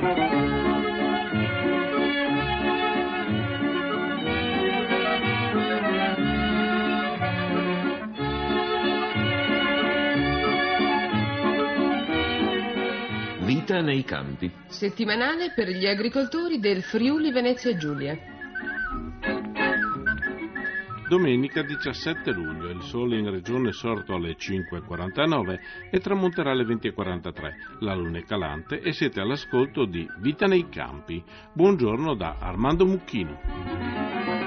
Vita nei campi. Settimanale per gli agricoltori del Friuli Venezia Giulia. Domenica 17 luglio, il sole in regione è sorto alle 5.49 e tramonterà alle 20.43. La luna è calante e siete all'ascolto di Vita nei campi. Buongiorno da Armando Mucchino.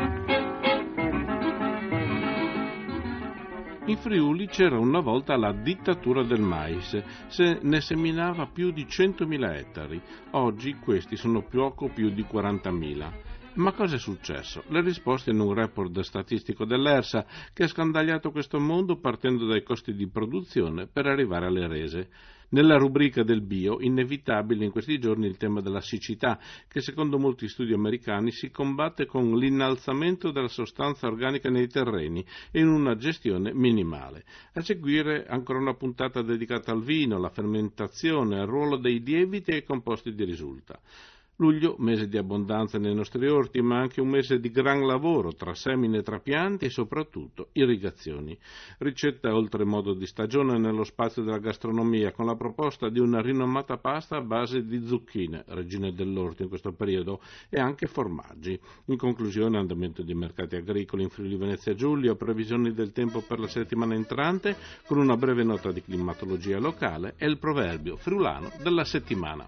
In Friuli c'era una volta la dittatura del mais, se ne seminava più di 100.000 ettari, oggi questi sono poco più di 40.000. Ma cosa è successo? Le risposte in un report statistico dell'ERSA che ha scandagliato questo mondo partendo dai costi di produzione per arrivare alle rese. Nella rubrica del bio, inevitabile in questi giorni il tema della siccità, che secondo molti studi americani si combatte con l'innalzamento della sostanza organica nei terreni e in una gestione minimale. A seguire ancora una puntata dedicata al vino, alla fermentazione, al ruolo dei lieviti e ai composti di risulta. Luglio, mese di abbondanza nei nostri orti, ma anche un mese di gran lavoro tra semine e trapianti e soprattutto irrigazioni. Ricetta oltremodo di stagione nello spazio della gastronomia, con la proposta di una rinomata pasta a base di zucchine, regine dell'orto in questo periodo, e anche formaggi. In conclusione, andamento dei mercati agricoli in Friuli Venezia Giulia, previsioni del tempo per la settimana entrante, con una breve nota di climatologia locale e il proverbio friulano della settimana.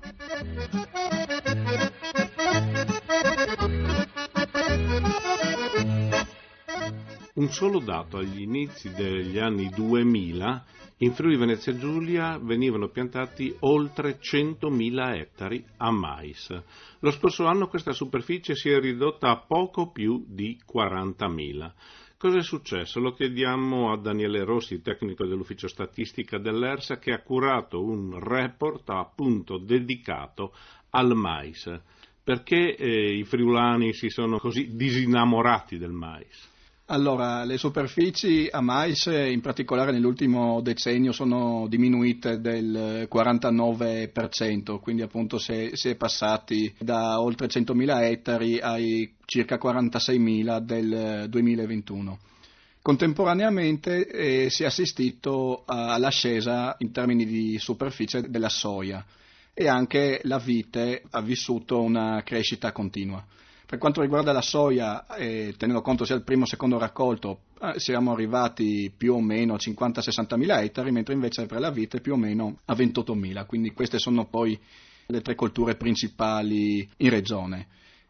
Un solo dato: agli inizi degli anni 2000 in Friuli Venezia Giulia venivano piantati oltre 100.000 ettari a mais. Lo scorso anno questa superficie si è ridotta a poco più di 40.000. Cosa è successo? Lo chiediamo a Daniele Rossi, tecnico dell'ufficio statistica dell'ERSA, che ha curato un report appunto dedicato al mais. Perché i friulani si sono così disinnamorati del mais? Allora, le superfici a mais, in particolare nell'ultimo decennio, sono diminuite del 49%, quindi appunto si è passati da oltre 100.000 ettari ai circa 46.000 del 2021. Contemporaneamente si è assistito all'ascesa in termini di superficie della soia e anche la vite ha vissuto una crescita continua. Per quanto riguarda la soia, tenendo conto sia il primo e secondo raccolto, siamo arrivati più o meno a 50-60.000 ettari, mentre invece per la vite più o meno a 28.000, quindi queste sono poi le tre colture principali in regione.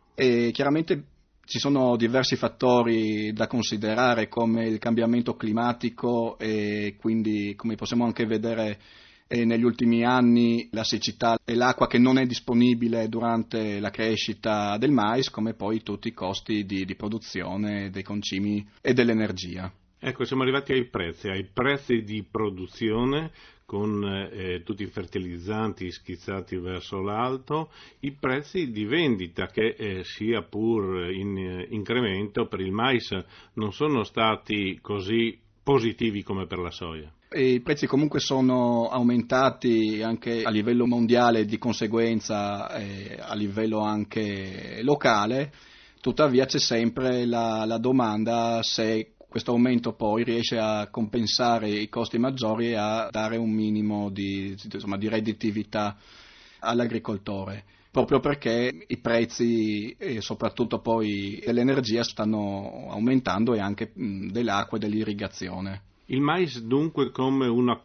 E chiaramente ci sono diversi fattori da considerare, come il cambiamento climatico e quindi, come possiamo anche vedere negli ultimi anni, la siccità e l'acqua che non è disponibile durante la crescita del mais, come poi tutti i costi di produzione dei concimi e dell'energia. Ecco, siamo arrivati ai prezzi di produzione, con tutti i fertilizzanti schizzati verso l'alto, i prezzi di vendita che sia pur in incremento per il mais non sono stati così positivi come per la soia. E i prezzi comunque sono aumentati anche a livello mondiale, di conseguenza a livello anche locale, tuttavia c'è sempre la domanda se questo aumento poi riesce a compensare i costi maggiori e a dare un minimo di redditività all'agricoltore, proprio perché i prezzi e soprattutto poi dell'energia stanno aumentando e anche dell'acqua e dell'irrigazione. Il mais dunque come una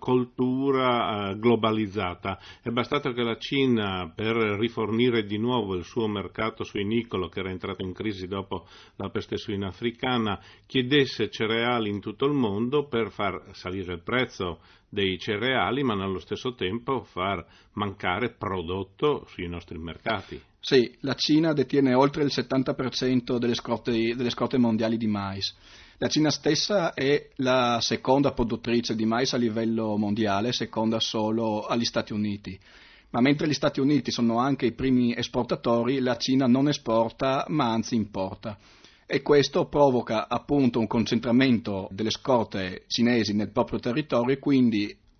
coltura globalizzata. È bastato che la Cina, per rifornire di nuovo il suo mercato suinicolo, che era entrato in crisi dopo la peste suina africana, chiedesse cereali in tutto il mondo per far salire il prezzo dei cereali, ma nello stesso tempo far mancare prodotto sui nostri mercati. Sì, la Cina detiene oltre il 70% delle scorte mondiali di mais. La Cina stessa è la seconda produttrice di mais a livello mondiale, seconda solo agli Stati Uniti. Ma mentre gli Stati Uniti sono anche i primi esportatori, la Cina non esporta, ma anzi importa. E questo provoca appunto un concentramento delle scorte cinesi nel proprio territorio e quindi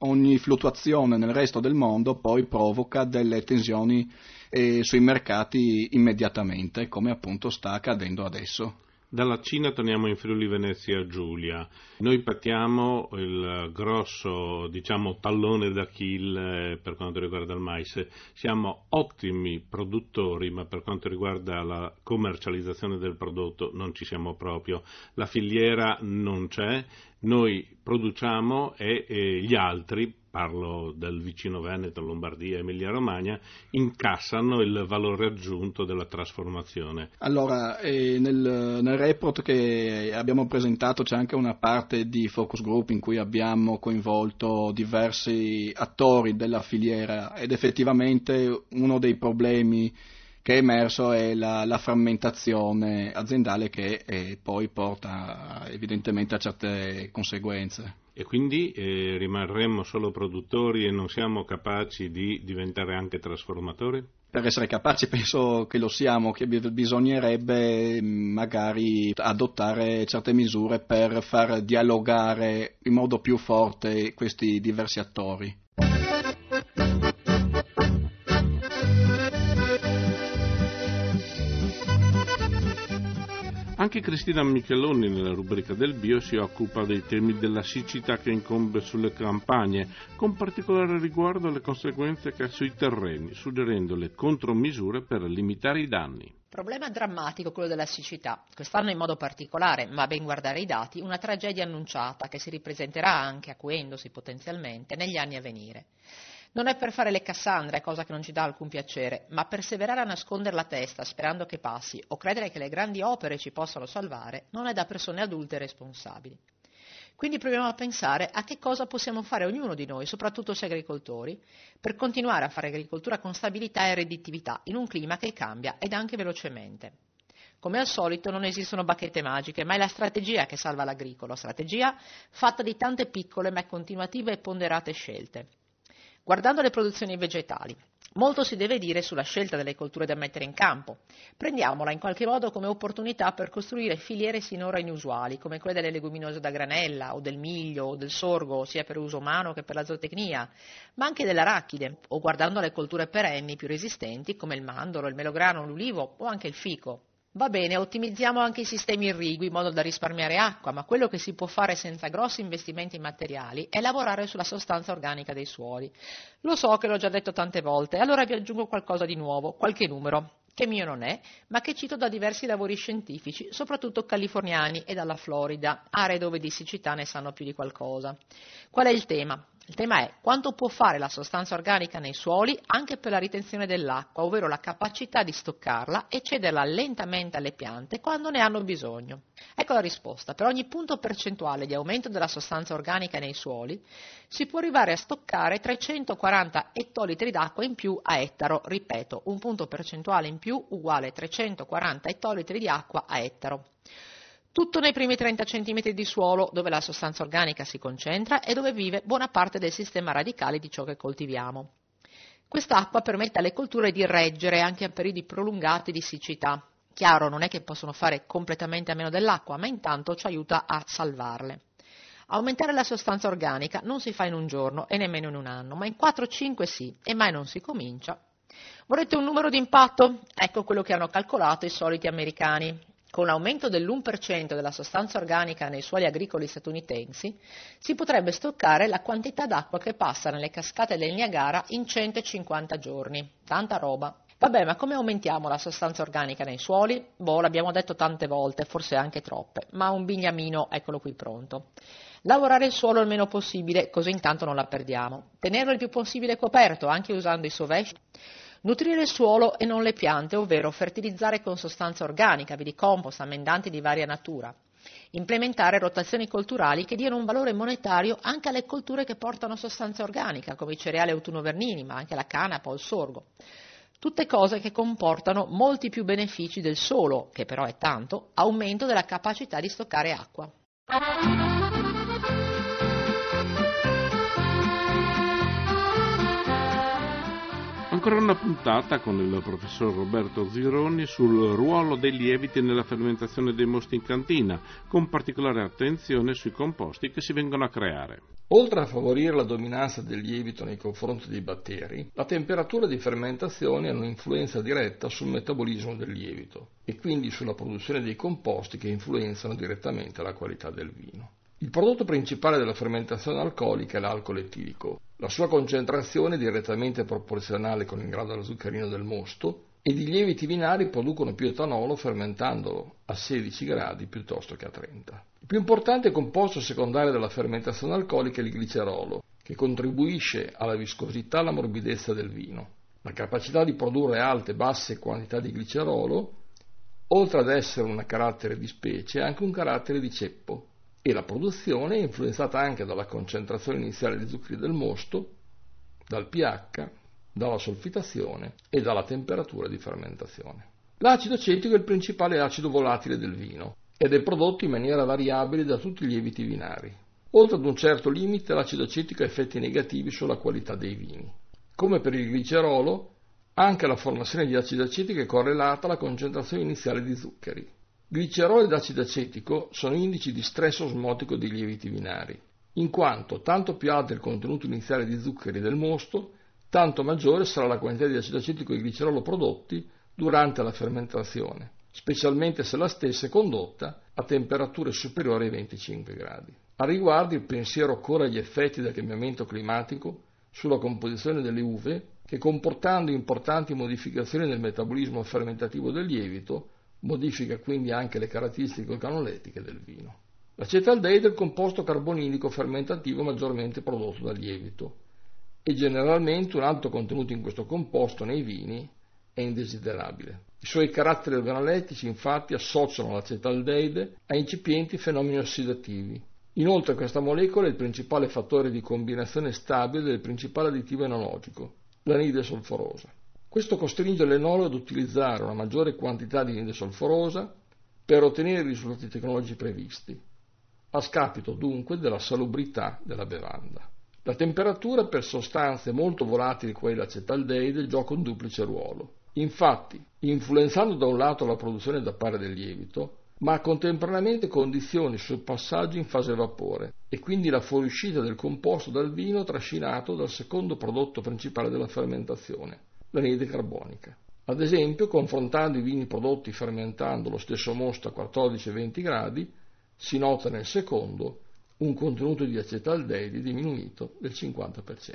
ogni fluttuazione nel resto del mondo poi provoca delle tensioni sui mercati immediatamente, come appunto sta accadendo adesso. Dalla Cina torniamo in Friuli Venezia Giulia. Noi pattiamo il grosso, tallone d'Achille per quanto riguarda il mais. Siamo ottimi produttori, ma per quanto riguarda la commercializzazione del prodotto non ci siamo proprio. La filiera non c'è, noi produciamo e gli altri, parlo del vicino Veneto, Lombardia, Emilia Romagna, incassano il valore aggiunto della trasformazione. Allora, nel report che abbiamo presentato c'è anche una parte di focus group in cui abbiamo coinvolto diversi attori della filiera ed effettivamente uno dei problemi che è emerso è la frammentazione aziendale che poi porta evidentemente a certe conseguenze. E quindi rimarremmo solo produttori e non siamo capaci di diventare anche trasformatori? Per essere capaci penso che lo siamo, che bisognerebbe magari adottare certe misure per far dialogare in modo più forte questi diversi attori. Anche Cristina Micheloni nella rubrica del bio si occupa dei temi della siccità che incombe sulle campagne, con particolare riguardo alle conseguenze che ha sui terreni, suggerendo le contromisure per limitare i danni. Problema drammatico quello della siccità, quest'anno in modo particolare, ma a ben guardare i dati, una tragedia annunciata che si ripresenterà anche, acuendosi potenzialmente, negli anni a venire. Non è per fare le Cassandre, cosa che non ci dà alcun piacere, ma perseverare a nascondere la testa sperando che passi o credere che le grandi opere ci possano salvare non è da persone adulte e responsabili. Quindi proviamo a pensare a che cosa possiamo fare ognuno di noi, soprattutto se agricoltori, per continuare a fare agricoltura con stabilità e redditività in un clima che cambia ed anche velocemente. Come al solito non esistono bacchette magiche, ma è la strategia che salva l'agricolo, strategia fatta di tante piccole ma continuative e ponderate scelte. Guardando le produzioni vegetali, molto si deve dire sulla scelta delle colture da mettere in campo. Prendiamola in qualche modo come opportunità per costruire filiere sinora inusuali, come quelle delle leguminose da granella, o del miglio, o del sorgo, sia per uso umano che per la zootecnia, ma anche dell'arachide, o guardando le colture perenni più resistenti, come il mandorlo, il melograno, l'ulivo o anche il fico. Va bene, ottimizziamo anche i sistemi irrigui in modo da risparmiare acqua, ma quello che si può fare senza grossi investimenti materiali è lavorare sulla sostanza organica dei suoli. Lo so che l'ho già detto tante volte, allora vi aggiungo qualcosa di nuovo, qualche numero, che mio non è, ma che cito da diversi lavori scientifici, soprattutto californiani e dalla Florida, aree dove di siccità ne sanno più di qualcosa. Qual è il tema? Il tema è quanto può fare la sostanza organica nei suoli anche per la ritenzione dell'acqua, ovvero la capacità di stoccarla e cederla lentamente alle piante quando ne hanno bisogno. Ecco la risposta. Per ogni punto percentuale di aumento della sostanza organica nei suoli si può arrivare a stoccare 340 ettolitri d'acqua in più a ettaro. Ripeto, un punto percentuale in più uguale 340 ettolitri di acqua a ettaro. Tutto nei primi 30 cm di suolo, dove la sostanza organica si concentra e dove vive buona parte del sistema radicale di ciò che coltiviamo. Quest'acqua permette alle colture di reggere anche a periodi prolungati di siccità. Chiaro, non è che possono fare completamente a meno dell'acqua, ma intanto ci aiuta a salvarle. Aumentare la sostanza organica non si fa in un giorno e nemmeno in un anno, ma in 4-5 sì, e mai non si comincia. Vorrete un numero di impatto? Ecco quello che hanno calcolato i soliti americani. Con l'aumento dell'1% della sostanza organica nei suoli agricoli statunitensi, si potrebbe stoccare la quantità d'acqua che passa nelle cascate del Niagara in 150 giorni. Tanta roba. Vabbè, ma come aumentiamo la sostanza organica nei suoli? L'abbiamo detto tante volte, forse anche troppe, ma un bignamino, eccolo qui pronto. Lavorare il suolo il meno possibile, così intanto non la perdiamo. Tenerlo il più possibile coperto, anche usando i sovesci. Nutrire il suolo e non le piante, ovvero fertilizzare con sostanza organica, vedi compost, amendanti di varia natura. Implementare rotazioni colturali che diano un valore monetario anche alle colture che portano sostanza organica, come i cereali autunno-vernini, ma anche la canapa o il sorgo. Tutte cose che comportano molti più benefici del solo, che però è tanto, aumento della capacità di stoccare acqua. Ancora una puntata con il professor Roberto Zironi sul ruolo dei lieviti nella fermentazione dei mosti in cantina, con particolare attenzione sui composti che si vengono a creare. Oltre a favorire la dominanza del lievito nei confronti dei batteri, la temperatura di fermentazione ha un'influenza diretta sul metabolismo del lievito e quindi sulla produzione dei composti che influenzano direttamente la qualità del vino. Il prodotto principale della fermentazione alcolica è l'alcol etilico. La sua concentrazione è direttamente proporzionale con il grado zuccherino del mosto ed i lieviti vinari producono più etanolo fermentandolo a 16 gradi piuttosto che a 30. Il più importante composto secondario della fermentazione alcolica è il glicerolo, che contribuisce alla viscosità e alla morbidezza del vino. La capacità di produrre alte e basse quantità di glicerolo, oltre ad essere un carattere di specie, è anche un carattere di ceppo, e la produzione è influenzata anche dalla concentrazione iniziale di zuccheri del mosto, dal pH, dalla solfitazione e dalla temperatura di fermentazione. L'acido acetico è il principale acido volatile del vino ed è prodotto in maniera variabile da tutti i lieviti vinari. Oltre ad un certo limite, l'acido acetico ha effetti negativi sulla qualità dei vini. Come per il glicerolo, anche la formazione di acido acetico è correlata alla concentrazione iniziale di zuccheri. Glicerolo ed acido acetico sono indici di stress osmotico dei lieviti vinari, in quanto tanto più alto è il contenuto iniziale di zuccheri del mosto, tanto maggiore sarà la quantità di acido acetico e glicerolo prodotti durante la fermentazione, specialmente se la stessa è condotta a temperature superiori ai 25 gradi. A riguardo il pensiero corre agli effetti del cambiamento climatico sulla composizione delle uve che, comportando importanti modificazioni nel metabolismo fermentativo del lievito, modifica quindi anche le caratteristiche organoletiche del vino. L'acetaldeide è il composto carbonilico fermentativo maggiormente prodotto dal lievito e generalmente un alto contenuto in questo composto nei vini è indesiderabile. I suoi caratteri organoletici infatti associano l'acetaldeide a incipienti fenomeni ossidativi. Inoltre questa molecola è il principale fattore di combinazione stabile del principale additivo enologico, l'anidride solforosa. Questo costringe l'enologo ad utilizzare una maggiore quantità di anidride solforosa per ottenere i risultati tecnologici previsti, a scapito dunque della salubrità della bevanda. La temperatura per sostanze molto volatili quali l'acetaldeide gioca un duplice ruolo. Infatti, influenzando da un lato la produzione da parte del lievito, ma contemporaneamente condizioni sul passaggio in fase vapore e quindi la fuoriuscita del composto dal vino trascinato dal secondo prodotto principale della fermentazione, l'anidride carbonica. Ad esempio, confrontando i vini prodotti fermentando lo stesso mosto a 14 e 20 gradi, si nota nel secondo un contenuto di acetaldeide diminuito del 50%.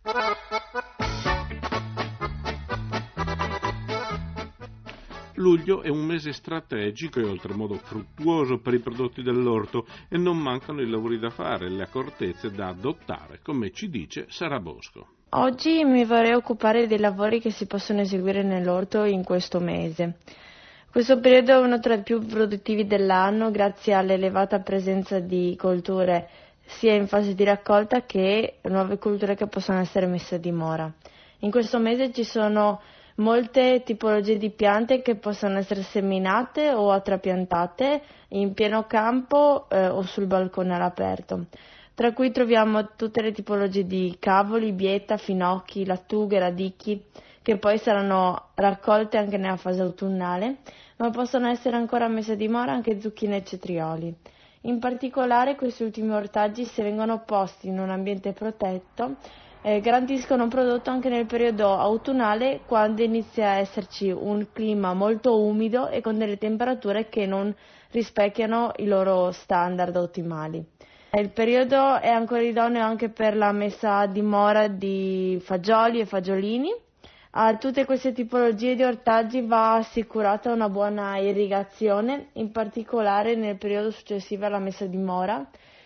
Luglio è un mese strategico e oltremodo fruttuoso per i prodotti dell'orto e non mancano i lavori da fare e le accortezze da adottare, come ci dice Sara Bosco. Oggi mi vorrei occupare dei lavori che si possono eseguire nell'orto in questo mese. Questo periodo è uno tra i più produttivi dell'anno grazie all'elevata presenza di colture sia in fase di raccolta che nuove colture che possono essere messe a dimora. In questo mese ci sono molte tipologie di piante che possono essere seminate o trapiantate in pieno campo o sul balcone all'aperto, tra cui troviamo tutte le tipologie di cavoli, bieta, finocchi, lattughe, radicchi, che poi saranno raccolte anche nella fase autunnale, ma possono essere ancora messe a dimora anche zucchine e cetrioli. In particolare questi ultimi ortaggi, se vengono posti in un ambiente protetto, garantiscono un prodotto anche nel periodo autunnale, quando inizia a esserci un clima molto umido e con delle temperature che non rispecchiano i loro standard ottimali. Il periodo è ancora idoneo anche per la messa a dimora di fagioli e fagiolini. A tutte queste tipologie di ortaggi va assicurata una buona irrigazione, in particolare nel periodo successivo alla messa a dimora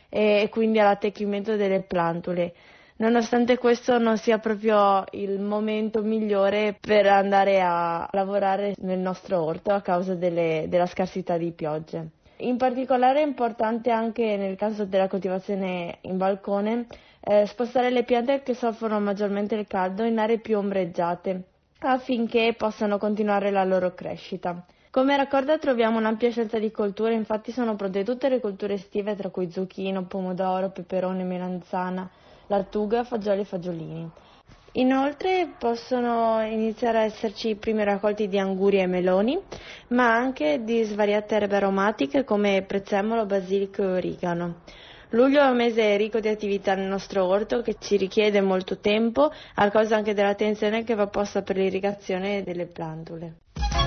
e quindi all'attecchimento delle plantule. Nonostante questo non sia proprio il momento migliore per andare a lavorare nel nostro orto a causa della scarsità di piogge. In particolare è importante anche nel caso della coltivazione in balcone spostare le piante che soffrono maggiormente il caldo in aree più ombreggiate affinché possano continuare la loro crescita. Come raccordo troviamo un'ampia scelta di colture, infatti sono pronte tutte le colture estive tra cui zucchino, pomodoro, peperone, melanzana, lattuga, fagioli e fagiolini. Inoltre possono iniziare a esserci i primi raccolti di anguri e meloni, ma anche di svariate erbe aromatiche come prezzemolo, basilico e origano. Luglio è un mese ricco di attività nel nostro orto che ci richiede molto tempo a causa anche dell'attenzione che va posta per l'irrigazione delle plantule.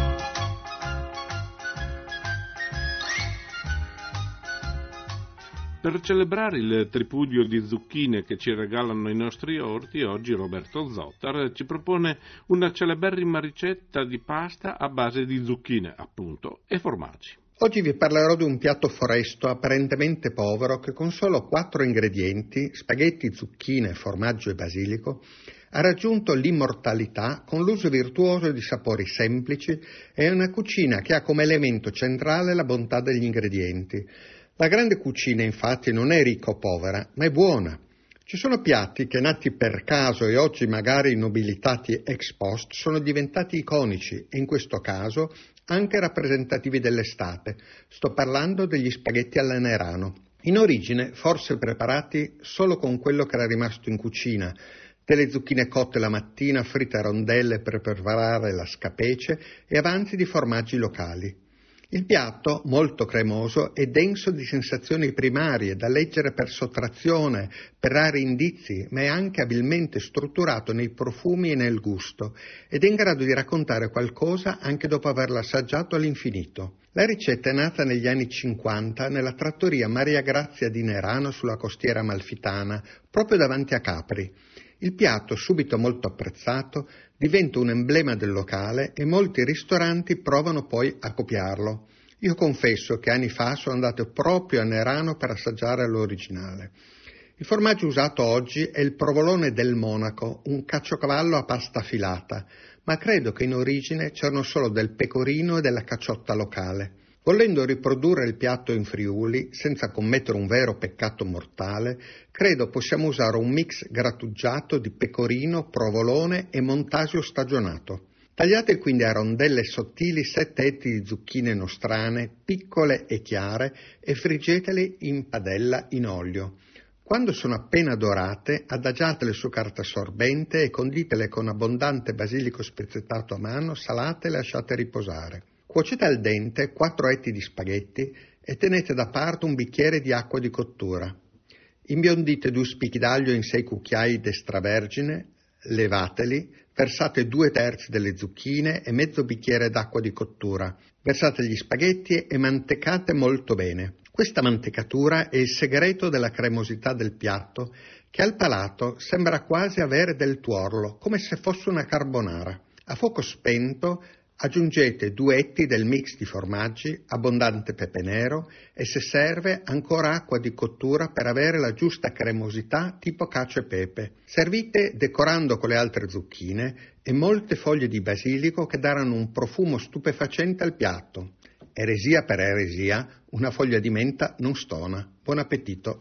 Per celebrare il tripudio di zucchine che ci regalano i nostri orti, oggi Roberto Zottar ci propone una celeberrima ricetta di pasta a base di zucchine, appunto, e formaggi. Oggi vi parlerò di un piatto foresto apparentemente povero che con solo 4 ingredienti, spaghetti, zucchine, formaggio e basilico, ha raggiunto l'immortalità con l'uso virtuoso di sapori semplici e una cucina che ha come elemento centrale la bontà degli ingredienti. La grande cucina infatti non è ricca o povera, ma è buona. Ci sono piatti che nati per caso e oggi magari nobilitati ex post sono diventati iconici e in questo caso anche rappresentativi dell'estate. Sto parlando degli spaghetti alla Nerano. In origine forse preparati solo con quello che era rimasto in cucina, delle zucchine cotte la mattina, fritte a rondelle per preparare la scapece e avanzi di formaggi locali. Il piatto, molto cremoso, è denso di sensazioni primarie, da leggere per sottrazione, per rari indizi, ma è anche abilmente strutturato nei profumi e nel gusto, ed è in grado di raccontare qualcosa anche dopo averlo assaggiato all'infinito. La ricetta è nata negli anni 50 nella trattoria Maria Grazia di Nerano sulla costiera amalfitana, proprio davanti a Capri. Il piatto, subito molto apprezzato, diventa un emblema del locale e molti ristoranti provano poi a copiarlo. Io confesso che anni fa sono andato proprio a Nerano per assaggiare l'originale. Il formaggio usato oggi è il provolone del Monaco, un caciocavallo a pasta filata, ma credo che in origine c'erano solo del pecorino e della cacciotta locale. Volendo riprodurre il piatto in Friuli, senza commettere un vero peccato mortale, credo possiamo usare un mix grattugiato di pecorino, provolone e montasio stagionato. Tagliate quindi a rondelle sottili 7 etti di zucchine nostrane, piccole e chiare, e friggetele in padella in olio. Quando sono appena dorate, adagiatele su carta assorbente e conditele con abbondante basilico spezzettato a mano, salate e lasciate riposare. Cuocete al dente 4 etti di spaghetti e tenete da parte un bicchiere di acqua di cottura. Imbiondite 2 spicchi d'aglio in 6 cucchiai d'extravergine, levateli, versate 2/3 delle zucchine e mezzo bicchiere d'acqua di cottura. Versate gli spaghetti e mantecate molto bene. Questa mantecatura è il segreto della cremosità del piatto, che al palato sembra quasi avere del tuorlo, come se fosse una carbonara. A fuoco spento aggiungete 2 etti del mix di formaggi, abbondante pepe nero e, se serve, ancora acqua di cottura per avere la giusta cremosità tipo cacio e pepe. Servite decorando con le altre zucchine e molte foglie di basilico che daranno un profumo stupefacente al piatto. Eresia per eresia, una foglia di menta non stona. Buon appetito!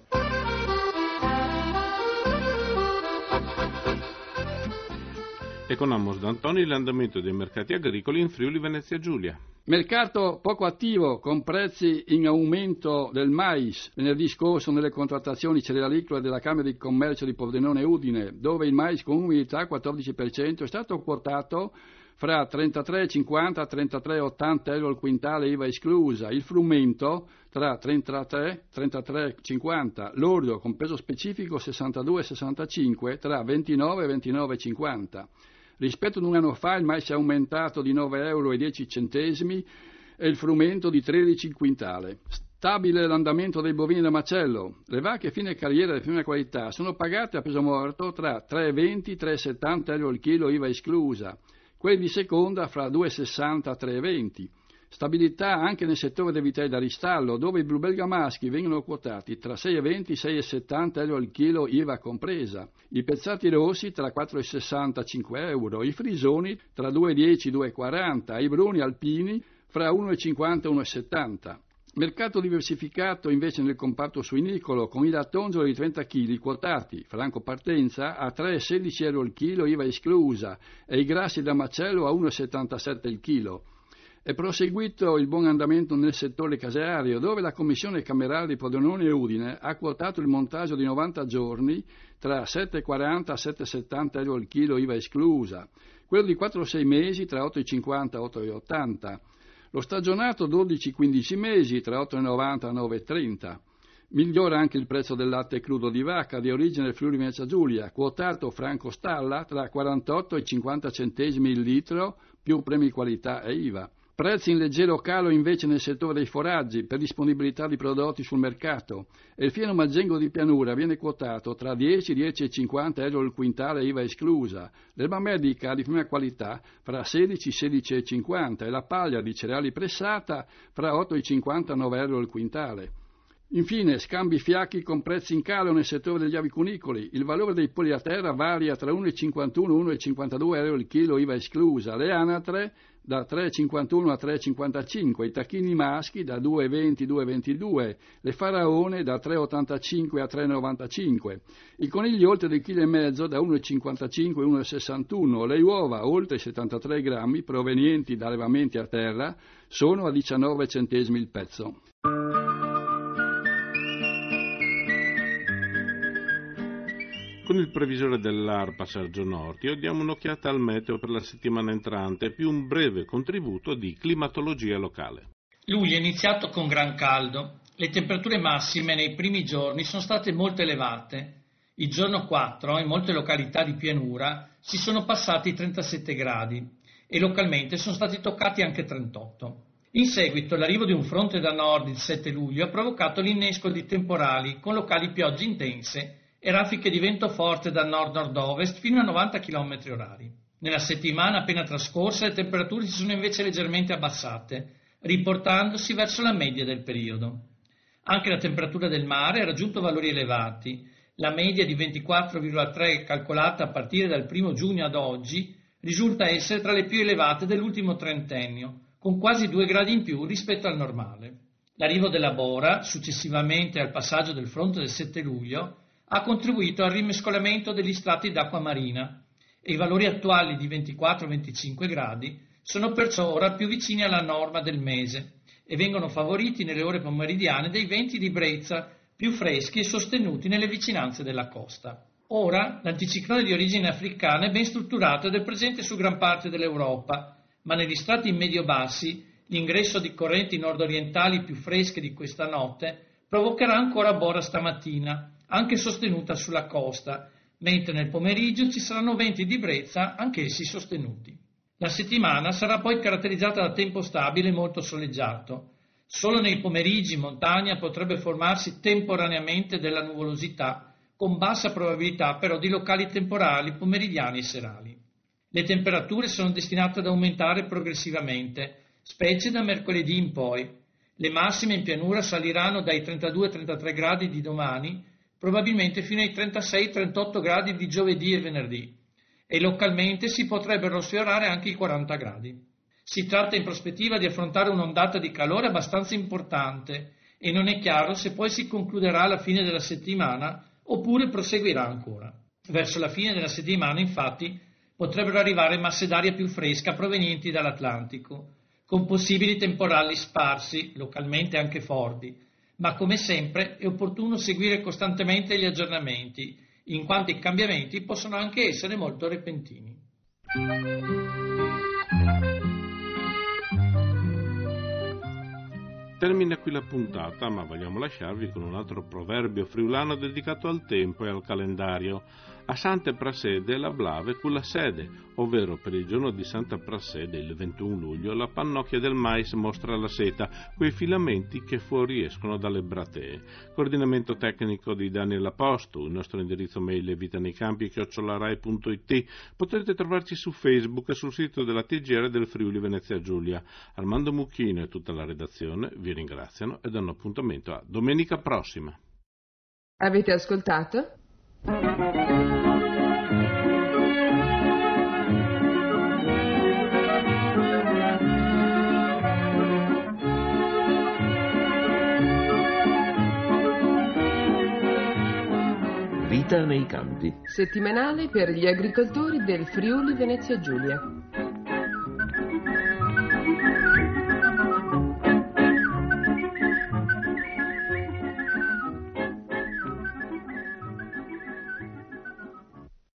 E con Amos D'Antoni l'andamento dei mercati agricoli in Friuli Venezia Giulia. Mercato poco attivo, con prezzi in aumento del mais. Venerdì scorso nelle contrattazioni cerealicole della Camera di Commercio di Pordenone Udine, dove il mais con umidità 14% è stato quotato fra 33,50 e 33,80 euro al quintale IVA esclusa, il frumento tra 33 e 33,50, l'orzo con peso specifico 62,65 tra 29 e 29,50. Rispetto ad un anno fa il mais è aumentato di 9,10 euro e il frumento di 13 il quintale. Stabile l'andamento dei bovini da macello. Le vacche fine carriera di prima qualità sono pagate a peso morto tra 3,20 e 3,70 euro al chilo IVA esclusa, quelli di seconda fra 2,60 e 3,20. Stabilità anche nel settore dei vitelli da ristallo, dove i blu belga maschi vengono quotati tra 6,20 e 6,70 euro al chilo IVA compresa, i pezzati rossi tra 4,60 e 5 euro, i frisoni tra 2,10 e 2,40, i bruni alpini fra 1,50 e 1,70. Mercato diversificato invece nel comparto suinicolo, con i lattongioli di 30 kg quotati, franco partenza, a 3,16 euro il chilo IVA esclusa, e i grassi da macello a 1,77 il chilo. È proseguito il buon andamento nel settore caseario, dove la Commissione Camerale di Pordenone e Udine ha quotato il montaggio di 90 giorni tra 7,40 a 7,70 euro al chilo IVA esclusa, quello di 4-6 mesi tra 8,50 a 8,80, lo stagionato 12-15 mesi tra 8,90 a 9,30. Migliora anche il prezzo del latte crudo di vacca di origine Friuli Venezia Giulia, quotato Franco Stalla tra 48 e 50 centesimi il litro, più premi qualità e IVA. Prezzi in leggero calo invece nel settore dei foraggi per disponibilità di prodotti sul mercato, e il fieno maggengo di pianura viene quotato tra 10 e 10,50 euro il quintale IVA esclusa, l'erba medica di prima qualità fra 16 e 16,50 e la paglia di cereali pressata fra 8,50 e 9 euro il quintale. Infine, scambi fiacchi con prezzi in calo nel settore degli avicunicoli. Il valore dei polli a terra varia tra 1,51 e 1,52 euro il chilo IVA esclusa, le anatre da 3,51 a 3,55, i tacchini maschi da 2,20 a 2,22, le faraone da 3,85 a 3,95, i conigli oltre 2,5 kg da 1,55 a 1,61, le uova oltre 73 grammi provenienti da allevamenti a terra sono a 19 centesimi il pezzo. Con il previsore dell'ARPA Sergio Norti diamo un'occhiata al meteo per la settimana entrante, più un breve contributo di climatologia locale. Luglio è iniziato con gran caldo. Le temperature massime nei primi giorni sono state molto elevate. Il giorno 4 in molte località di pianura si sono passati i 37 gradi e localmente sono stati toccati anche 38. In seguito l'arrivo di un fronte da nord il 7 luglio ha provocato l'innesco di temporali con locali piogge intense e raffiche di vento forte da nord-nord-ovest fino a 90 km/h. Nella settimana appena trascorsa le temperature si sono invece leggermente abbassate, riportandosi verso la media del periodo. Anche la temperatura del mare ha raggiunto valori elevati. La media di 24,3 calcolata a partire dal 1 giugno ad oggi risulta essere tra le più elevate dell'ultimo trentennio, con quasi 2 gradi in più rispetto al normale. L'arrivo della Bora, successivamente al passaggio del fronte del 7 luglio, ha contribuito al rimescolamento degli strati d'acqua marina e i valori attuali di 24-25 gradi sono perciò ora più vicini alla norma del mese e vengono favoriti nelle ore pomeridiane dei venti di brezza più freschi e sostenuti nelle vicinanze della costa. Ora l'anticiclone di origine africana è ben strutturato ed è presente su gran parte dell'Europa, ma negli strati medio-bassi l'ingresso di correnti nord-orientali più fresche di questa notte provocherà ancora Bora stamattina, anche sostenuta sulla costa, mentre nel pomeriggio ci saranno venti di brezza, anch'essi sostenuti. La settimana sarà poi caratterizzata da tempo stabile e molto soleggiato. Solo nei pomeriggi in montagna potrebbe formarsi temporaneamente della nuvolosità, con bassa probabilità però di locali temporali pomeridiani e serali. Le temperature sono destinate ad aumentare progressivamente, specie da mercoledì in poi. Le massime in pianura saliranno dai 32-33 gradi di domani, probabilmente fino ai 36-38 gradi di giovedì e venerdì, e localmente si potrebbero sfiorare anche i 40 gradi. Si tratta in prospettiva di affrontare un'ondata di calore abbastanza importante e non è chiaro se poi si concluderà alla fine della settimana oppure proseguirà ancora. Verso la fine della settimana, infatti, potrebbero arrivare masse d'aria più fresca provenienti dall'Atlantico, con possibili temporali sparsi, localmente anche forti, ma come sempre è opportuno seguire costantemente gli aggiornamenti, in quanto i cambiamenti possono anche essere molto repentini. Termina qui la puntata, ma vogliamo lasciarvi con un altro proverbio friulano dedicato al tempo e al calendario. A Santa Prassede la blave culla sede, ovvero per il giorno di Santa Prassede, il 21 luglio, la pannocchia del mais mostra la seta, quei filamenti che fuoriescono dalle bratee. Coordinamento tecnico di Daniela Postu, il nostro indirizzo mail è vitaneicampi@rai.it. Potrete trovarci su Facebook e sul sito della TGR del Friuli Venezia Giulia. Armando Mucchino e tutta la redazione vi ringraziano e danno appuntamento a domenica prossima. Avete ascoltato? Vita nei campi. Settimanale per gli agricoltori del Friuli Venezia Giulia.